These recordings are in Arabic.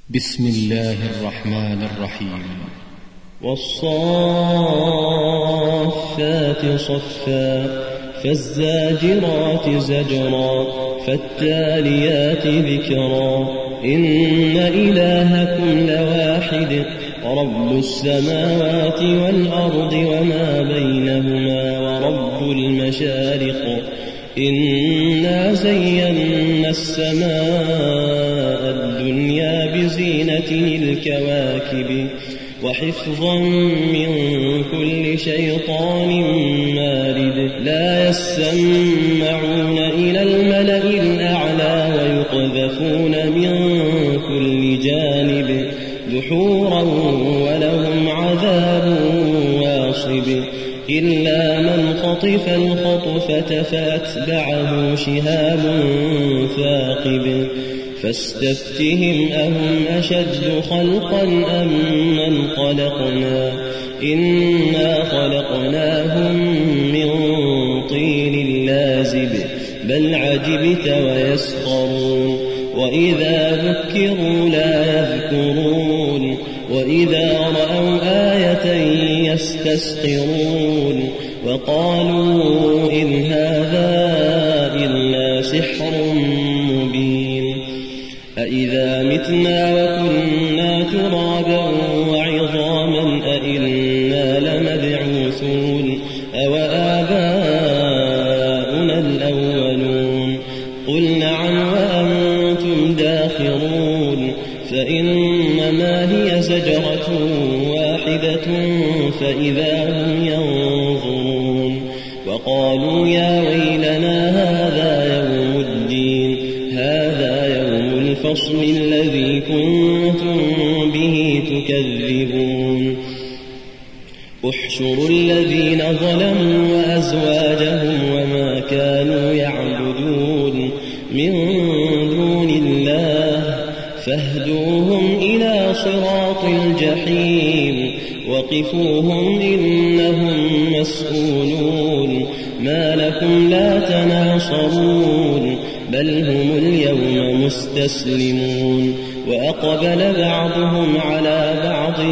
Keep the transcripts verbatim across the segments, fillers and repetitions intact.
بسم الله الرحمن الرحيم. والصافات صفا فالزاجرات زجرا فالتاليات ذكرا إن إلهكم لواحد رب السماوات والأرض وما بينهما ورب المشارق إنا زينا السماء الدنيا بزينة الكواكب وحفظا من كل شيطان مارد لا يسمعون إلى الملأ الأعلى ويقذفون من كل جانب دحورا ولهم عذاب واصب إلا من خطف الخطفة فأتبعه شهاب ثاقب فاستفتهم أهم أشد خلقا أم من خلقنا إنا خلقناهم من طين لازب بل عجبت ويسخرون وإذا ذكروا لا يذكرون وإذا رأوا آية يستسخرون وقالوا إن هذا إلا سحر مبين أإذا متنا وكنا ترابا وعظاما أإنا لمبعوثون أو آباؤنا الأولون قل نعم وأنتم داخرون فإنما هي زجرة واحدة فإذا هم ينظرون وقالوا يا ويلنا هذا يوم الدين هذا يوم الفصل الذي كنتم به تكذبون احشروا الذين ظلموا وأزواجهم وما كانوا يعبدون من دون الله فاهدوهم إلى صراط الجحيم وقفوهم إنهم مسؤولون ما لكم لا تناصرون بل هم اليوم مستسلمون وأقبل بعضهم على بعض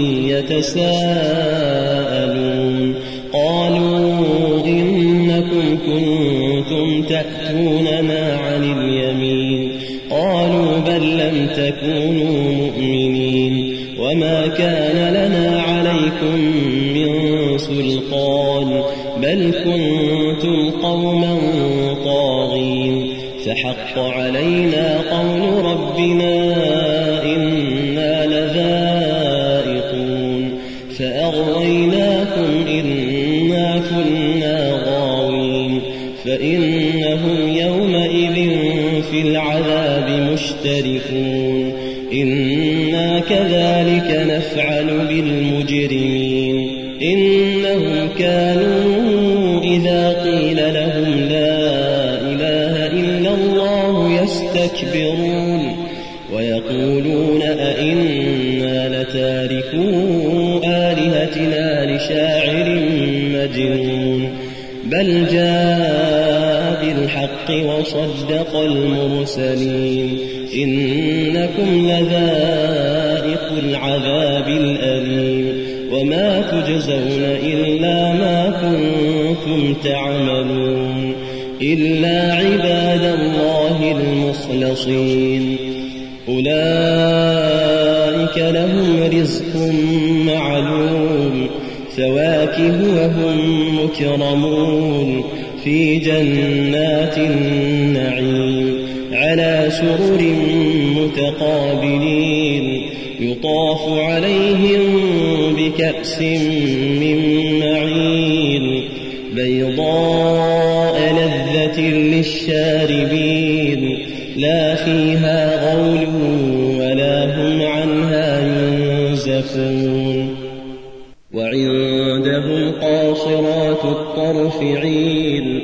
يتساءلون قالوا إنكم كنتم تأتوننا عن اليمين قالوا بل لم تكونوا مؤمنين وما كان لنا عليكم من سلطان بل كنتم قوما طاغين فحق علينا قول ربنا إنا لذائقون فأغويناكم إنا كنا غاوين فإنهم يومئذ في العذاب مشتركون إنا كذلك نفعل بالمجرمين إنهم كانوا إذا قيل لهم لا إله إلا الله يستكبرون ويقولون أئنا لتاركو آلهتنا لشاعر مجنون بل جاء بالحق وصدق المرسلين إنكم لذائق العذاب الأليم وما تجزون إلا ما كنتم تعملون إلا عباد الله المخلصين أولئك لهم رزق معلوم فواكه وهم مكرمون في جنات النعيم على سرر متقابلين يطاف عليهم بكأس من معين بيضاء لذة للشاربين لا فيها غول ولا هم عنها ينزفون وعندهم قاصرات الطرف عين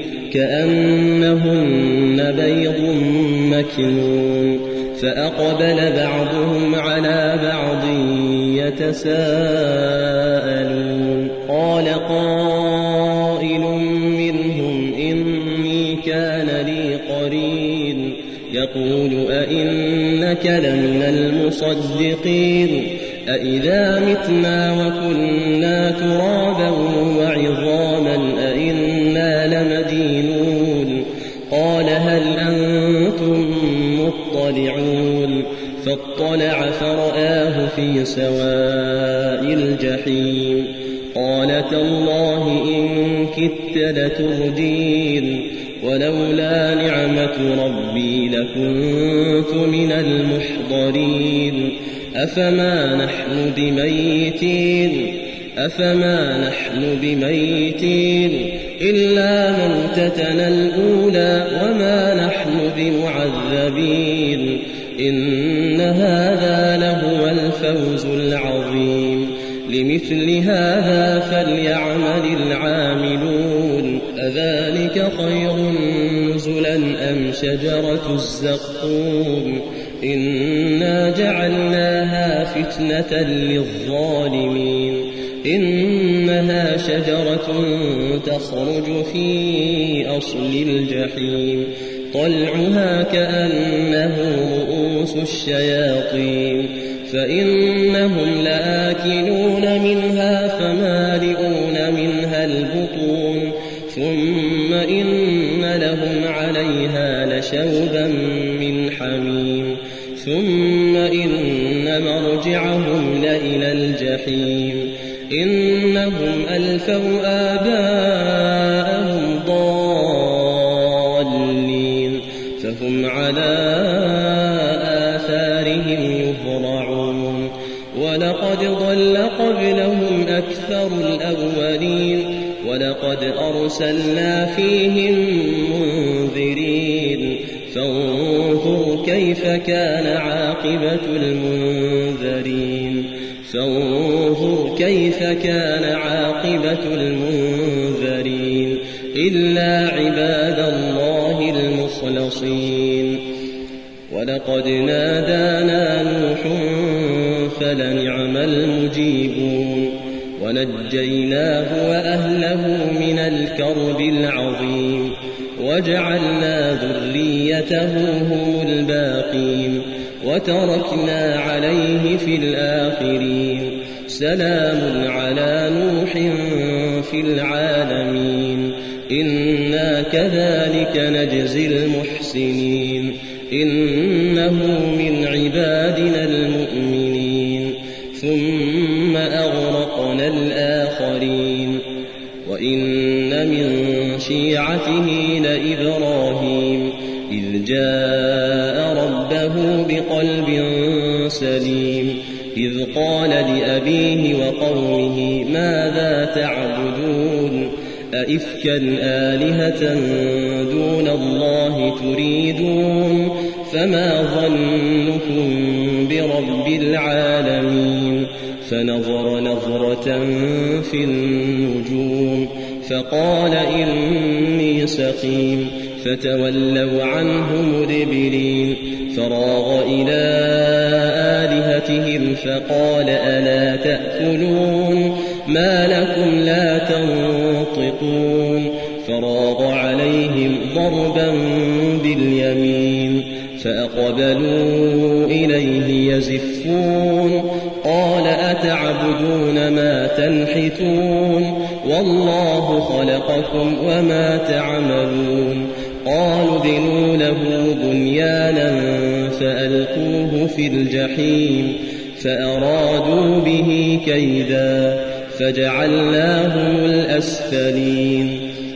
كأنهن بيض مكنون فأقبل بعضهم على بعض يتساءلون قال قائل منهم إني كان لي قرين يقول أئنك أئنك لمن المصدقين أئذا متنا وكنا ترابا وعظاما أئنا لمدينون قال هل أنتم مطلعون فاطلع فرآه في سواء الجحيم قال تالله إن كدت لتردين ولولا نعمة ربي لكنت من المحضرين أفما نحن بميتين أفما نحن بميتين إلا موتتنا الأولى وما نحن بمعذبين إن هذا لهو الفوز العظيم لمثل هذا فليعمل العاملون أذلك خير نزلا أم شجرة الزقوم إنا جعلناها فتنة للظالمين إنها شجرة تخرج في أصل الجحيم طلعها كأنه رؤوس الشياطين فإنهم لآكلون منها فمالئون منها البطون ثم إن لهم عليها لشوبا من حميم ثم إن مرجعهم لإلى الجحيم إنهم ألفوا آباءهم ضالين فهم على آثارهم يهرعون ولقد ضل قبلهم أكثر الأولين ولقد أرسلنا فيهم منذرين فانظر كيف كان عاقبة المنذرين فانظر كيف كان عاقبة المنذرين إلا عباد الله المخلصين ولقد نادانا نوح فلنعم المجيبون ونجيناه وأهله من الكرب العظيم وجعلنا ذريته هم الباقين وتركنا عليه في الآخرين سلام على نوح في العالمين إنا كذلك نجزي المحسنين إنه من عبادنا المؤمنين ثم أغرقنا الآخرين وإن من شيعته لإبراهيم إذ جاء ربه بقلب سليم إذ قال لأبيه وقومه ماذا تعبدون أئفكا آلهة دون الله تريدون فما ظنكم برب العالمين فنظر نظرة في النجوم فقال إني سقيم فتولوا عنه مدبرين فراغ إلى آلهتهم فقال ألا تأكلون ما لكم لا تنطقون فراغ عليهم ضربا باليمين فأقبلوا إليه يزفون قال أتعبدون ما تنحتون والله خلقكم وما تعملون قالوا ابنوا له بنيانا فألقوه في الجحيم فأرادوا به كيدا فجعلناهم الأسفلين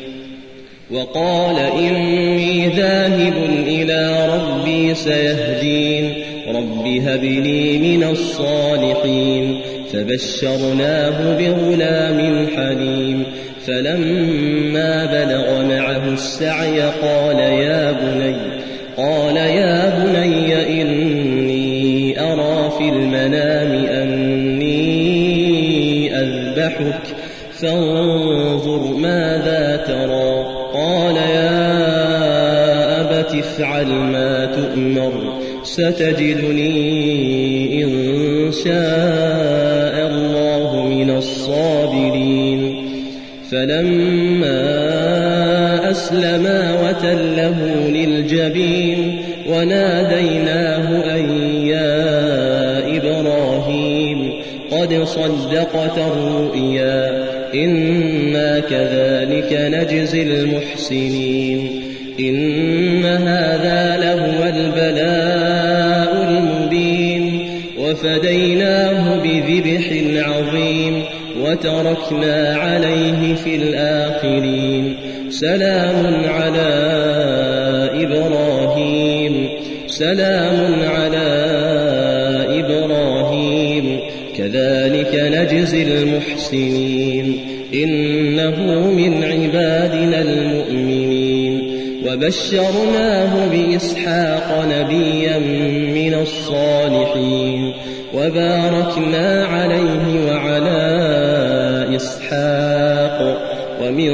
وقال إني ذاهب إلى ربي سيهدين رب هب لي من الصالحين فبشرناه بغلام حليم فلما بلغ معه السعي قال يا بني قال يا بني إني أرى في المنام أني أذبحك فانظر ماذا ترى قال يا أبت افعل ما تؤمر ستجدني إن شاء الله من الصابرين فلما أسلما وتله للجبين وناديناه أن قد صدقت الرؤيا إنا كذلك نجزي المحسنين إن هذا لهو البلاء المبين وفديناه بذبح عظيم وتركنا عليه في الآخرين سلام على إبراهيم سلام على إبراهيم كذلك نجزي المحسنين إنه من عبادنا المؤمنين وبشرناه بإسحاق نبيا من الصالحين وباركنا عليه وعلى إسحاق ومن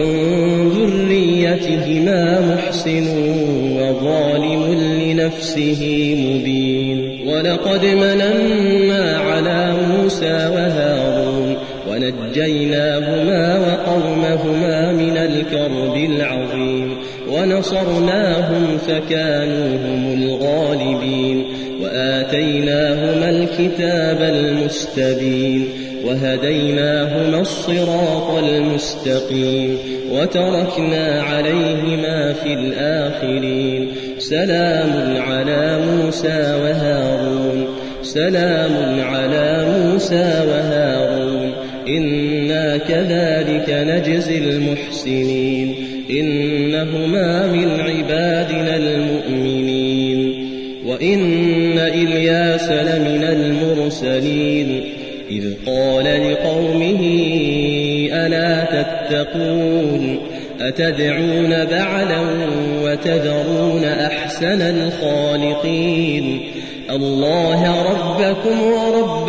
ذريتهما محسن وظالم لنفسه مبين ولقد مننا على موسى وهارون ونجيناهما وقومهما من الكرب العظيم ونصرناهم فكانوا هم الغالبين وآتيناهما الكتاب المستبين وهديناهما الصراط المستقيم وتركنا عليهما في الآخرين سلام على موسى وهارون سلام على موسى وهارون إنا كذلك نجزي المحسنين إنهما من عبادنا المؤمنين وإن إلياس لمن المرسلين إذ قال لقومه ألا تتقون أتدعون بعلا وتذرون أحسن الخالقين الله ربكم ورب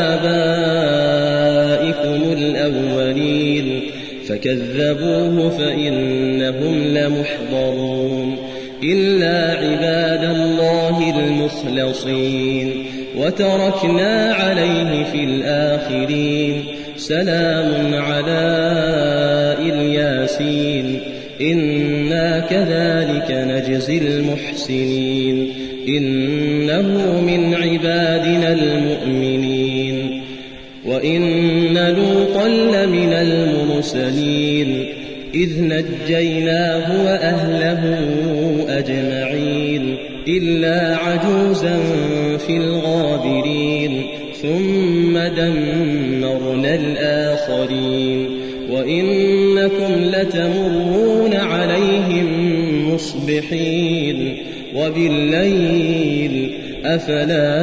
آبائكم الأولين فكذبوه فإنهم لمحضرون إلا عباد الله المخلصين وتركنا عليه في الآخرين سلام على الياسين إنا كذلك نجزي المحسنين إنه من عبادنا المؤمنين وإن لوطا لمن المرسلين إذ نجيناه وأهله أجمعين إلا عجوزا في الغابرين ثم دمرنا الآخرين وإنكم لتمرون عليهم مصبحين وبالليل أفلا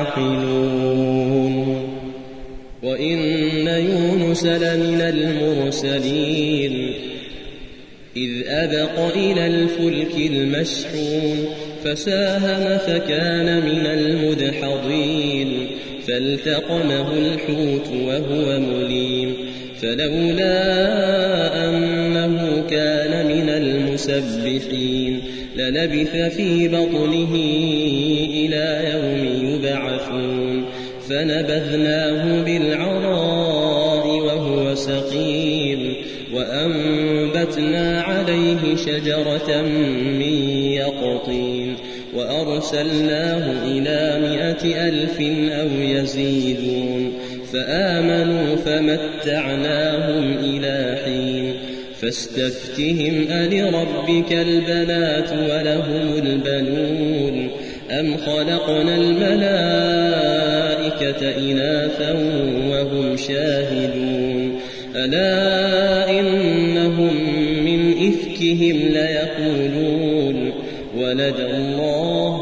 تعقلون وإن يونس لمن المرسلين إذ أبق إلى الفلك المشحون فساهم فكان من المدحضين فالتقمه الحوت وهو مليم فلولا أنه كان من المسبحين للبث في بطنه إلى يوم يبعثون فنبذناه بالعراء وهو سقيم وأنبتنا عليه شجرة من يقطين وأرسلناه إلى مائة ألف أو يزيدون فآمنوا فمتعناهم إلى حين فاستفتهم ألربك البنات ولهم البنون أم خلقنا الملائكة إناثا وهم شاهدون ألا إنهم من إفكهم ليقولون ولد الله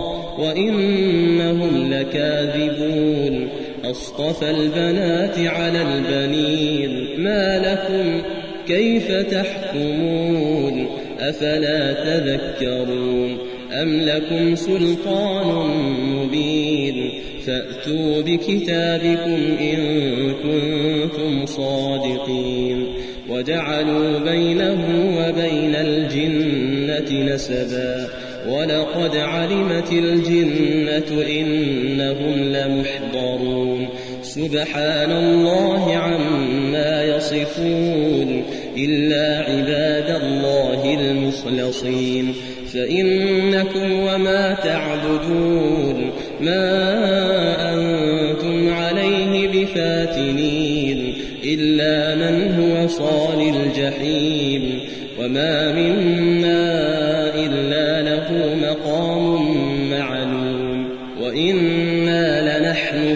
وإنهم لكاذبون أصطفى البنات على البنين ما لكم كيف تحكمون أفلا تذكرون أم لكم سلطان مبين فأتوا بكتابكم إن كنتم صادقين وجعلوا بينه وبين الجنة نسبا ولقد علمت الجنة إنهم لمحضرون سبحان الله عما يصفون إلا عباد الله المخلصين فإنكم وما تعبدون ما أنتم عليه بفاتحين الفاتنين إلا من هو صال الجحيم وما منا إلا له مقام معلوم وإنا لنحن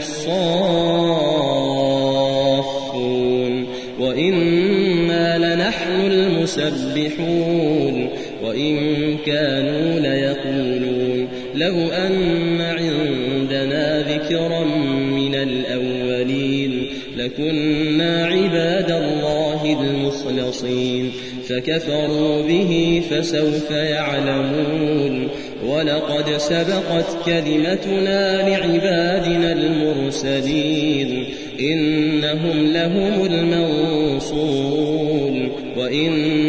الصافون وإنا لنحن المسبحون وإن كانوا ليقولون لو أن عندنا ذكرا من الأولين لكنا عباد الله المخلصين فكفروا به فسوف يعلمون ولقد سبقت كلمتنا لعبادنا المرسلين إنهم لهم المنصورون وإن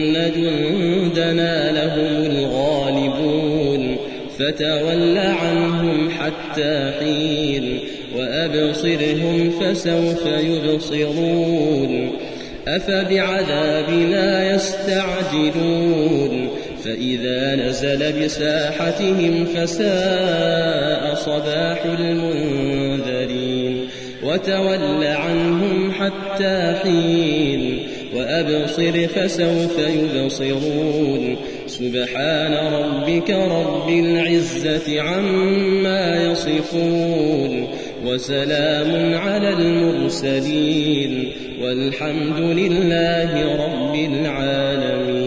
جندنا لهم الغالبون فتول عنهم حتى حين وأبصرهم فسوف يبصرون أفبعذابنا يستعجلون فإذا نزل بساحتهم فساء صباح المنذرين وتول عنهم حتى حين وأبصر فسوف يبصرون سبحان ربك رب العزة عما يصفون وسلام على المرسلين والحمد لله رب العالمين.